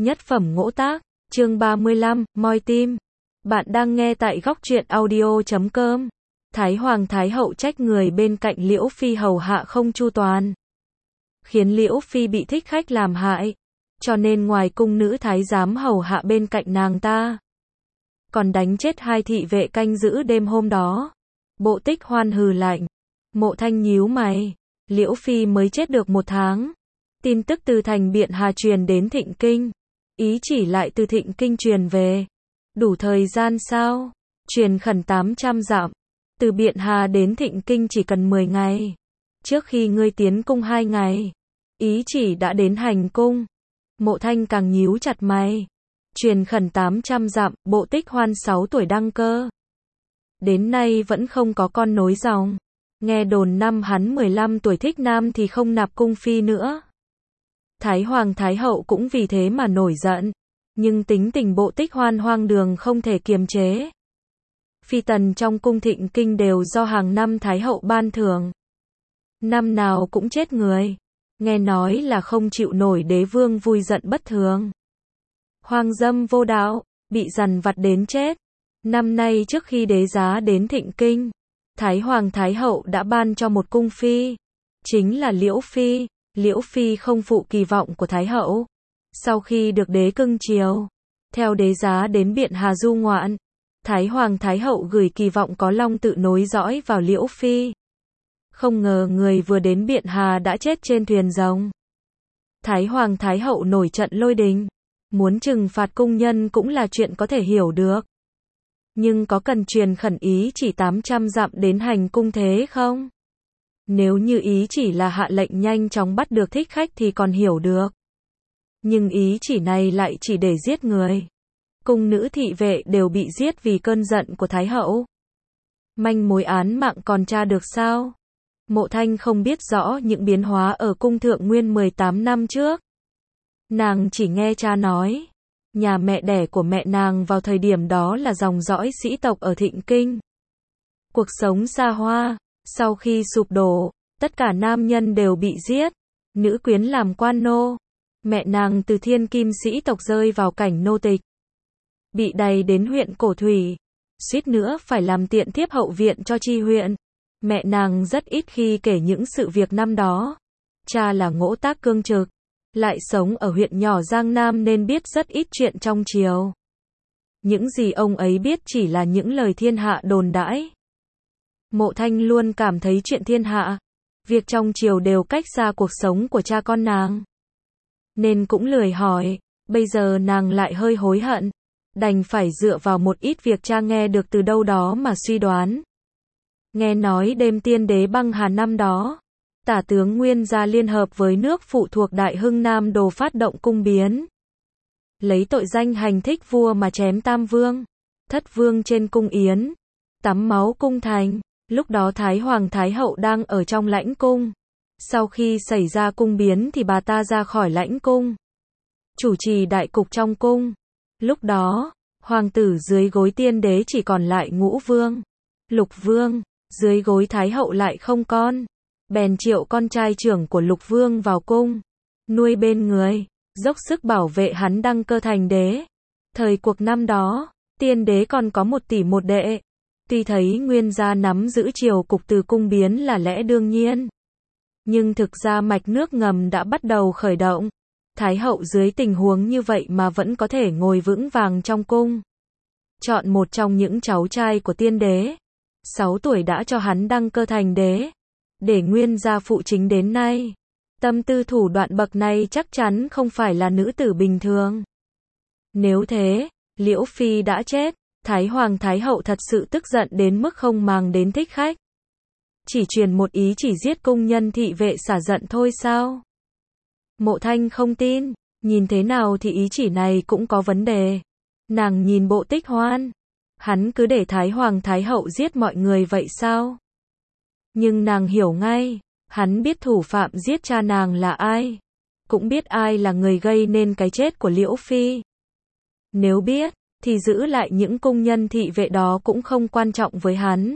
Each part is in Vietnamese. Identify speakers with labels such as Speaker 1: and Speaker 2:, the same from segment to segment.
Speaker 1: Nhất phẩm ngỗ tác, chương 35, moi tim. Bạn đang nghe tại góc truyện audio.com. Thái Hoàng Thái Hậu trách người bên cạnh Liễu Phi hầu hạ không chu toàn, khiến Liễu Phi bị thích khách làm hại, cho nên ngoài cung nữ thái giám hầu hạ bên cạnh nàng ta, còn đánh chết 2 thị vệ canh giữ đêm hôm đó. Bộ Tích Hoan hừ lạnh. Mộ Thanh nhíu mày. Liễu Phi mới chết được 1 tháng. Tin tức từ thành Biện Hà truyền đến Thịnh Kinh. Ý chỉ lại từ Thịnh Kinh truyền về. Đủ thời gian sao? Truyền khẩn 800 dặm. Từ Biện Hà đến Thịnh Kinh chỉ cần 10 ngày. Trước khi ngươi tiến cung 2 ngày. Ý chỉ đã đến hành cung. Mộ Thanh càng nhíu chặt mày. Truyền khẩn 800 dặm, Bộ Tích Hoan 6 tuổi đăng cơ. Đến nay vẫn không có con nối dòng. Nghe đồn năm hắn 15 tuổi thích nam thì không nạp cung phi nữa. Thái Hoàng Thái Hậu cũng vì thế mà nổi giận. Nhưng tính tình Bộ Tích Hoan hoang đường không thể kiềm chế. Phi tần trong cung Thịnh Kinh đều do hàng năm Thái Hậu ban thưởng. Năm nào cũng chết người. Nghe nói là không chịu nổi đế vương vui giận bất thường. Hoang dâm vô đạo, bị dằn vặt đến chết. Năm nay trước khi đế giá đến Thịnh Kinh, Thái Hoàng Thái Hậu đã ban cho một cung phi, chính là Liễu Phi. Liễu Phi không phụ kỳ vọng của Thái Hậu. Sau khi được đế cưng chiều, theo đế giá đến Biện Hà du ngoạn, Thái Hoàng Thái Hậu gửi kỳ vọng có long tự nối dõi vào Liễu Phi. Không ngờ người vừa đến Biện Hà đã chết trên thuyền rồng. Thái Hoàng Thái Hậu nổi trận lôi đình. Muốn trừng phạt cung nhân cũng là chuyện có thể hiểu được. Nhưng có cần truyền khẩn ý chỉ 800 dặm đến hành cung thế không? Nếu như ý chỉ là hạ lệnh nhanh chóng bắt được thích khách thì còn hiểu được. Nhưng ý chỉ này lại chỉ để giết người. Cung nữ thị vệ đều bị giết vì cơn giận của Thái Hậu. Manh mối án mạng còn tra được sao? Mộ Thanh không biết rõ những biến hóa ở cung Thượng Nguyên 18 năm trước. Nàng chỉ nghe cha nói, nhà mẹ đẻ của mẹ nàng vào thời điểm đó là dòng dõi sĩ tộc ở Thịnh Kinh. Cuộc sống xa hoa, sau khi sụp đổ, tất cả nam nhân đều bị giết, nữ quyến làm quan nô. Mẹ nàng từ thiên kim sĩ tộc rơi vào cảnh nô tịch, bị đày đến huyện Cổ Thủy, suýt nữa phải làm tiện thiếp hậu viện cho chi huyện. Mẹ nàng rất ít khi kể những sự việc năm đó. Cha là Ngỗ Tác cương trực, lại sống ở huyện nhỏ Giang Nam nên biết rất ít chuyện trong triều. Những gì ông ấy biết chỉ là những lời thiên hạ đồn đãi. Mộ Thanh luôn cảm thấy chuyện thiên hạ, việc trong triều đều cách xa cuộc sống của cha con nàng. Nên cũng lười hỏi, bây giờ nàng lại hơi hối hận. Đành phải dựa vào một ít việc cha nghe được từ đâu đó mà suy đoán. Nghe nói đêm tiên đế băng hà năm đó, Tả tướng Nguyên Gia liên hợp với nước phụ thuộc Đại Hưng Nam Đồ phát động cung biến. Lấy tội danh hành thích vua mà chém Tam Vương, Thất Vương trên cung yến, tắm máu cung thành. Lúc đó Thái Hoàng Thái Hậu đang ở trong lãnh cung. Sau khi xảy ra cung biến thì bà ta ra khỏi lãnh cung, chủ trì đại cục trong cung. Lúc đó, hoàng tử dưới gối tiên đế chỉ còn lại Ngũ Vương, Lục Vương, dưới gối Thái Hậu lại không con. Bèn triệu con trai trưởng của Lục Vương vào cung, nuôi bên người, dốc sức bảo vệ hắn đăng cơ thành đế. Thời cuộc năm đó, tiên đế còn có 1 tỷ 1 đệ. Tuy thấy Nguyên gia nắm giữ triều cục từ cung biến là lẽ đương nhiên, nhưng thực ra mạch nước ngầm đã bắt đầu khởi động. Thái Hậu dưới tình huống như vậy mà vẫn có thể ngồi vững vàng trong cung. Chọn một trong những cháu trai của tiên đế, 6 tuổi đã cho hắn đăng cơ thành đế, để Nguyên gia phụ chính đến nay. Tâm tư thủ đoạn bậc này chắc chắn không phải là nữ tử bình thường. Nếu thế, Liễu Phi đã chết, Thái Hoàng Thái Hậu thật sự tức giận đến mức không màng đến thích khách. Chỉ truyền một ý chỉ giết cung nhân thị vệ xả giận thôi sao? Mộ Thanh không tin, nhìn thế nào thì ý chỉ này cũng có vấn đề. Nàng nhìn Bộ Tích Hoan, hắn cứ để Thái Hoàng Thái Hậu giết mọi người vậy sao? Nhưng nàng hiểu ngay, hắn biết thủ phạm giết cha nàng là ai, cũng biết ai là người gây nên cái chết của Liễu Phi. Nếu biết, thì giữ lại những cung nhân thị vệ đó cũng không quan trọng với hắn.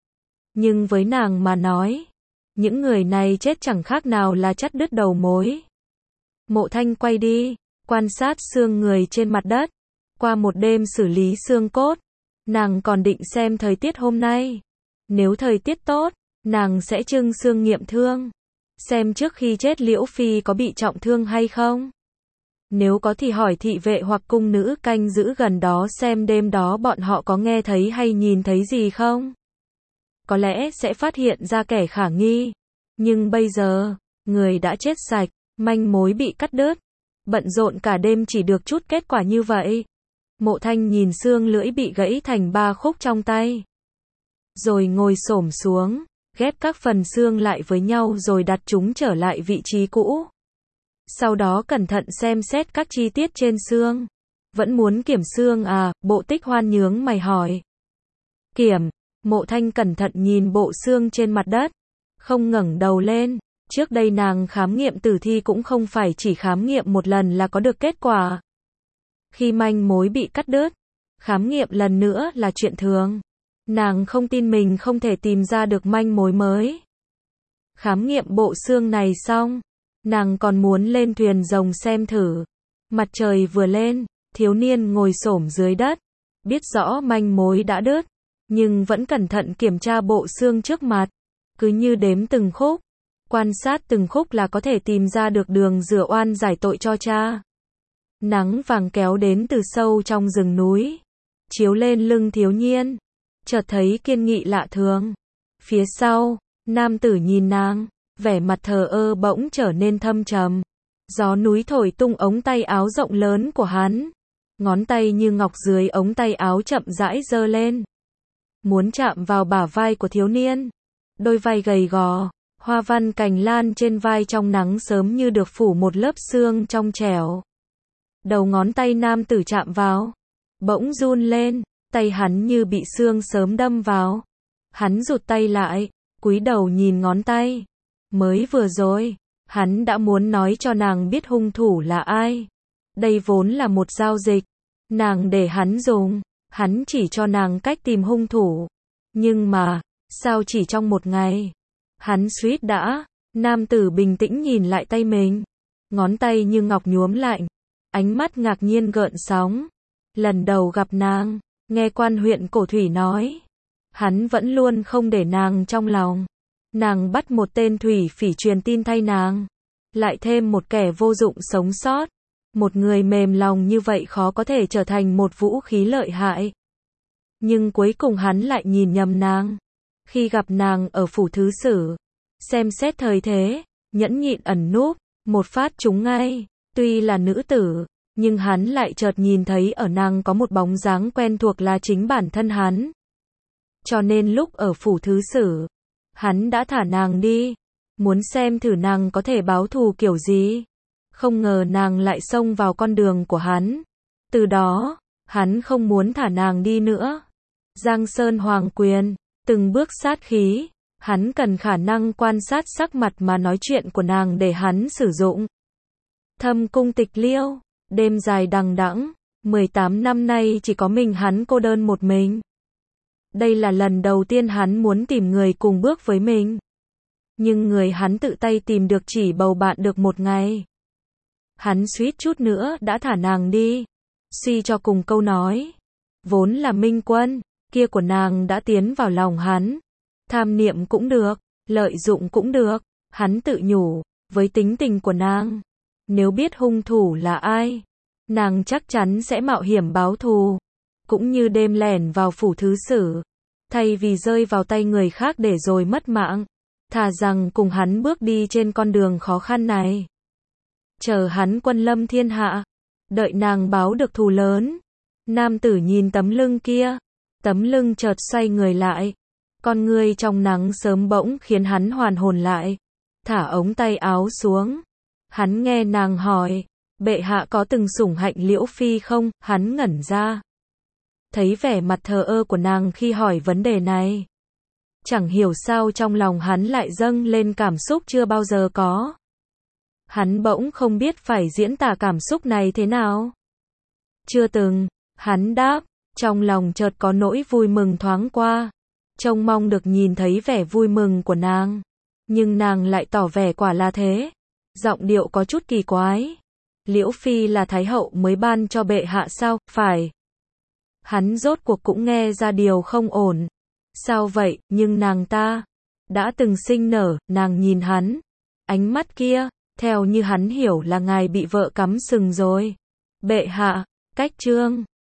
Speaker 1: Nhưng với nàng mà nói, những người này chết chẳng khác nào là chắt đứt đầu mối. Mộ Thanh quay đi, quan sát xương người trên mặt đất. Qua một đêm xử lý xương cốt, nàng còn định xem thời tiết hôm nay. Nếu thời tiết tốt, nàng sẽ trưng xương nghiệm thương. Xem trước khi chết Liễu Phi có bị trọng thương hay không. Nếu có thì hỏi thị vệ hoặc cung nữ canh giữ gần đó xem đêm đó bọn họ có nghe thấy hay nhìn thấy gì không. Có lẽ sẽ phát hiện ra kẻ khả nghi. Nhưng bây giờ, người đã chết sạch, manh mối bị cắt đứt. Bận rộn cả đêm chỉ được chút kết quả như vậy. Mộ Thanh nhìn xương lưỡi bị gãy thành 3 khúc trong tay. Rồi ngồi xổm xuống, ghép các phần xương lại với nhau rồi đặt chúng trở lại vị trí cũ. Sau đó cẩn thận xem xét các chi tiết trên xương. Vẫn muốn kiểm xương à, Bộ Tích Hoan nhướng mày hỏi. Kiểm, Mộ Thanh cẩn thận nhìn bộ xương trên mặt đất. Không ngẩng đầu lên. Trước đây nàng khám nghiệm tử thi cũng không phải chỉ khám nghiệm một lần là có được kết quả. Khi manh mối bị cắt đứt, khám nghiệm lần nữa là chuyện thường. Nàng không tin mình không thể tìm ra được manh mối mới. Khám nghiệm bộ xương này xong, nàng còn muốn lên thuyền rồng xem thử. Mặt trời vừa lên, thiếu niên ngồi xổm dưới đất, biết rõ manh mối đã đứt, nhưng vẫn cẩn thận kiểm tra bộ xương trước mặt, cứ như đếm từng khúc, quan sát từng khúc là có thể tìm ra được đường rửa oan giải tội cho cha. Nắng vàng kéo đến từ sâu trong rừng núi, chiếu lên lưng thiếu niên, chợt thấy kiên nghị lạ thường. Phía sau, nam tử nhìn nàng, vẻ mặt thờ ơ bỗng trở nên thâm trầm. Gió núi thổi tung ống tay áo rộng lớn của hắn, ngón tay như ngọc dưới ống tay áo chậm rãi giơ lên, muốn chạm vào bả vai của thiếu niên. Đôi vai gầy gò, hoa văn cành lan trên vai trong nắng sớm như được phủ một lớp sương trong trẻo. Đầu ngón tay nam tử chạm vào, bỗng run lên, tay hắn như bị sương sớm đâm vào. Hắn rụt tay lại, cúi đầu nhìn ngón tay. Mới vừa rồi, hắn đã muốn nói cho nàng biết hung thủ là ai. Đây vốn là một giao dịch. Nàng để hắn dùng, hắn chỉ cho nàng cách tìm hung thủ. Nhưng mà, sao chỉ trong một ngày? Hắn suýt đã. Nam tử bình tĩnh nhìn lại tay mình. Ngón tay như ngọc nhuốm lạnh. Ánh mắt ngạc nhiên gợn sóng. Lần đầu gặp nàng, nghe quan huyện Cổ Thủy nói, hắn vẫn luôn không để nàng trong lòng. Nàng bắt một tên thủy phỉ truyền tin thay nàng, lại thêm một kẻ vô dụng sống sót. Một người mềm lòng như vậy khó có thể trở thành một vũ khí lợi hại. Nhưng cuối cùng hắn lại nhìn nhầm nàng. Khi gặp nàng ở phủ thứ sử, xem xét thời thế, nhẫn nhịn ẩn núp, một phát trúng ngay. Tuy là nữ tử, nhưng hắn lại chợt nhìn thấy ở nàng có một bóng dáng quen thuộc là chính bản thân hắn. Cho nên lúc ở phủ thứ sử, hắn đã thả nàng đi, muốn xem thử nàng có thể báo thù kiểu gì. Không ngờ nàng lại xông vào con đường của hắn. Từ đó, hắn không muốn thả nàng đi nữa. Giang Sơn Hoàng Quyền, từng bước sát khí, hắn cần khả năng quan sát sắc mặt mà nói chuyện của nàng để hắn sử dụng. Thâm cung tịch liêu, đêm dài đằng đẵng, 18 năm nay chỉ có mình hắn cô đơn một mình. Đây là lần đầu tiên hắn muốn tìm người cùng bước với mình. Nhưng người hắn tự tay tìm được chỉ bầu bạn được một ngày. Hắn suýt chút nữa đã thả nàng đi. Suy cho cùng câu nói, vốn là minh quân, kia của nàng đã tiến vào lòng hắn. Tham niệm cũng được, lợi dụng cũng được, hắn tự nhủ, với tính tình của nàng. Nếu biết hung thủ là ai, nàng chắc chắn sẽ mạo hiểm báo thù. Cũng như đêm lẻn vào phủ thứ sử, thay vì rơi vào tay người khác để rồi mất mạng, thà rằng cùng hắn bước đi trên con đường khó khăn này. Chờ hắn quân lâm thiên hạ, đợi nàng báo được thù lớn. Nam tử nhìn tấm lưng kia, tấm lưng chợt xoay người lại. Con ngươi trong nắng sớm bỗng khiến hắn hoàn hồn lại. Thả ống tay áo xuống. Hắn nghe nàng hỏi, bệ hạ có từng sủng hạnh Liễu Phi không? Hắn ngẩn ra. Thấy vẻ mặt thờ ơ của nàng khi hỏi vấn đề này. Chẳng hiểu sao trong lòng hắn lại dâng lên cảm xúc chưa bao giờ có. Hắn bỗng không biết phải diễn tả cảm xúc này thế nào. Chưa từng, hắn đáp, trong lòng chợt có nỗi vui mừng thoáng qua. Trông mong được nhìn thấy vẻ vui mừng của nàng. Nhưng nàng lại tỏ vẻ quả là thế. Giọng điệu có chút kỳ quái. Liễu Phi là Thái hậu mới ban cho bệ hạ sao, phải. Hắn rốt cuộc cũng nghe ra điều không ổn. Sao vậy, nhưng nàng ta đã từng sinh nở, nàng nhìn hắn. Ánh mắt kia, theo như hắn hiểu là ngài bị vợ cắm sừng rồi. Bệ hạ, cách trương.